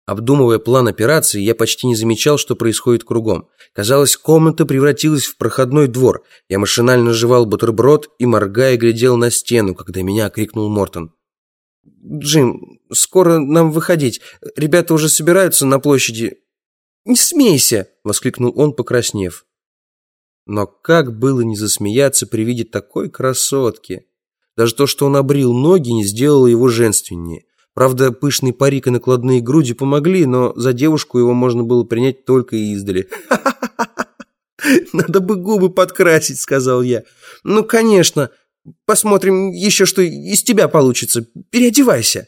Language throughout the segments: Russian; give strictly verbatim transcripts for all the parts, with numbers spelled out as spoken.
Обдумывая план операции, я почти не замечал, что происходит кругом. Казалось, комната превратилась в проходной двор. Я машинально жевал бутерброд и, моргая, глядел на стену, когда меня окрикнул Мортон. «Джим, скоро нам выходить. Ребята уже собираются на площади». «Не смейся!» — воскликнул он, покраснев. Но как было не засмеяться при виде такой красотки? Даже то, что он обрил ноги, не сделало его женственнее. Правда, пышный парик и накладные груди помогли, но за девушку его можно было принять только издали. «Надо бы губы подкрасить», — сказал я. «Ну, конечно. Посмотрим еще, что из тебя получится. Переодевайся».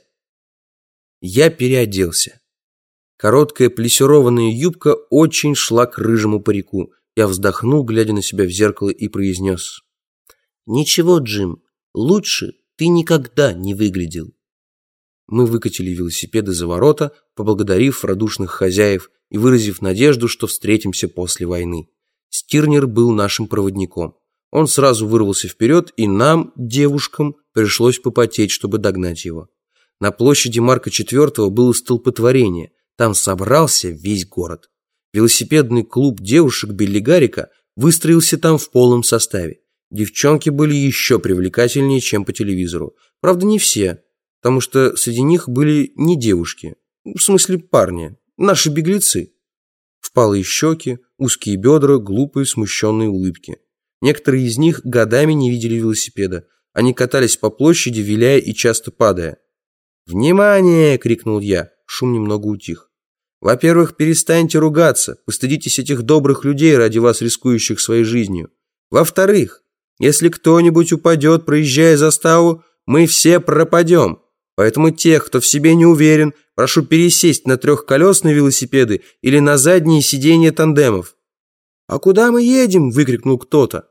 Я переоделся. Короткая плессированная юбка очень шла к рыжему парику. Я вздохнул, глядя на себя в зеркало, и произнес: «Ничего, Джим, лучше ты никогда не выглядел». Мы выкатили велосипеды за ворота, поблагодарив радушных хозяев и выразив надежду, что встретимся после войны. Стирнер был нашим проводником. Он сразу вырвался вперед, и нам, девушкам, пришлось попотеть, чтобы догнать его. На площади Марка четвёртого было столпотворение. Там собрался весь город. Велосипедный клуб девушек Билли Гаррика выстроился там в полном составе. Девчонки были еще привлекательнее, чем по телевизору. Правда, не все, потому что среди них были не девушки, в смысле парни, наши беглецы. Впалые щеки, узкие бедра, глупые смущенные улыбки. Некоторые из них годами не видели велосипеда. Они катались по площади, виляя и часто падая. «Внимание!» — крикнул я. Шум немного утих. «Во-первых, перестаньте ругаться, постыдитесь этих добрых людей, ради вас рискующих своей жизнью. Во-вторых, если кто-нибудь упадет, проезжая заставу, мы все пропадем. Поэтому тех, кто в себе не уверен, прошу пересесть на трехколесные велосипеды или на задние сиденья тандемов». «А куда мы едем?» — выкрикнул кто-то.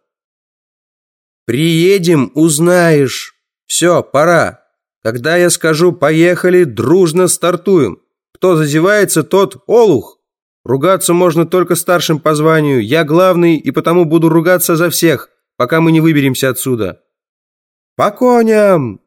«Приедем, узнаешь. Все, пора. Когда я скажу «поехали», дружно стартуем. Кто зазевается, тот олух. Ругаться можно только старшим по званию. Я главный, и потому буду ругаться за всех, пока мы не выберемся отсюда. По коням!»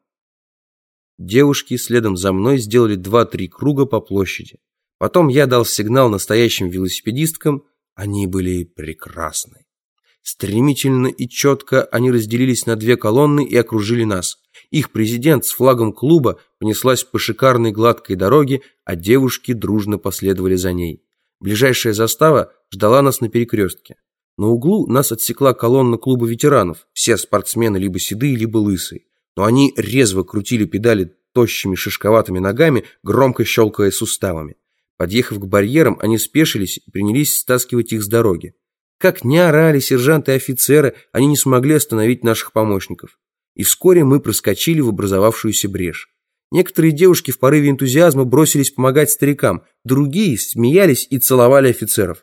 Девушки следом за мной сделали два-три круга по площади. Потом я дал сигнал настоящим велосипедисткам. Они были прекрасны. Стремительно и четко они разделились на две колонны и окружили нас. Их президент с флагом клуба понеслась по шикарной гладкой дороге, а девушки дружно последовали за ней. Ближайшая застава ждала нас на перекрестке. На углу нас отсекла колонна клуба ветеранов. Все спортсмены либо седые, либо лысые. Но они резво крутили педали тощими шишковатыми ногами, громко щелкая суставами. Подъехав к барьерам, они спешились и принялись стаскивать их с дороги. Как ни орали сержанты и офицеры, они не смогли остановить наших помощников. И вскоре мы проскочили в образовавшуюся брешь. Некоторые девушки в порыве энтузиазма бросились помогать старикам, другие смеялись и целовали офицеров.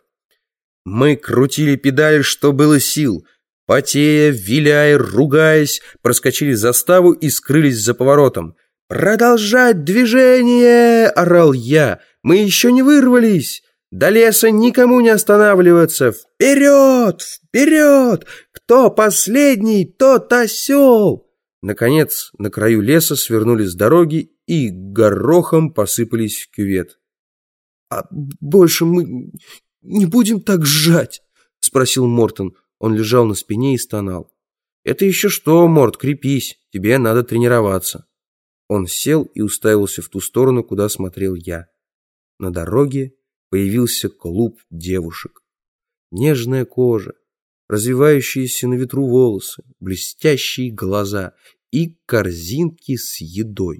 Мы крутили педали, что было сил. Потея, виляя, ругаясь, проскочили заставу и скрылись за поворотом. «Продолжать движение!» – орал я. «Мы еще не вырвались! До леса никому не останавливаться! Вперед! Вперед! Кто последний, тот осел!» Наконец, на краю леса свернули с дороги и горохом посыпались в кювет. «А больше мы не будем так сжать?» – спросил Мортон. Он лежал на спине и стонал. «Это еще что, Морт, крепись, тебе надо тренироваться». Он сел и уставился в ту сторону, куда смотрел я. На дороге появился клуб девушек. Нежная кожа, развивающиеся на ветру волосы, блестящие глаза и корзинки с едой.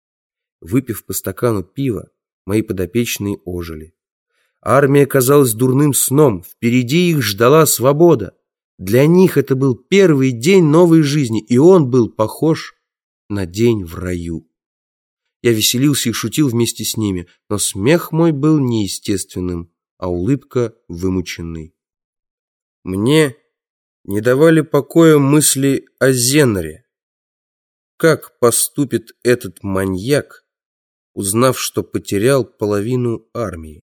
Выпив по стакану пива, мои подопечные ожили. Армия казалась дурным сном, впереди их ждала свобода. Для них это был первый день новой жизни, и он был похож на день в раю. Я веселился и шутил вместе с ними, но смех мой был неестественным, а улыбка вымученной. Мне не давали покоя мысли о Зенноре. Как поступит этот маньяк, узнав, что потерял половину армии?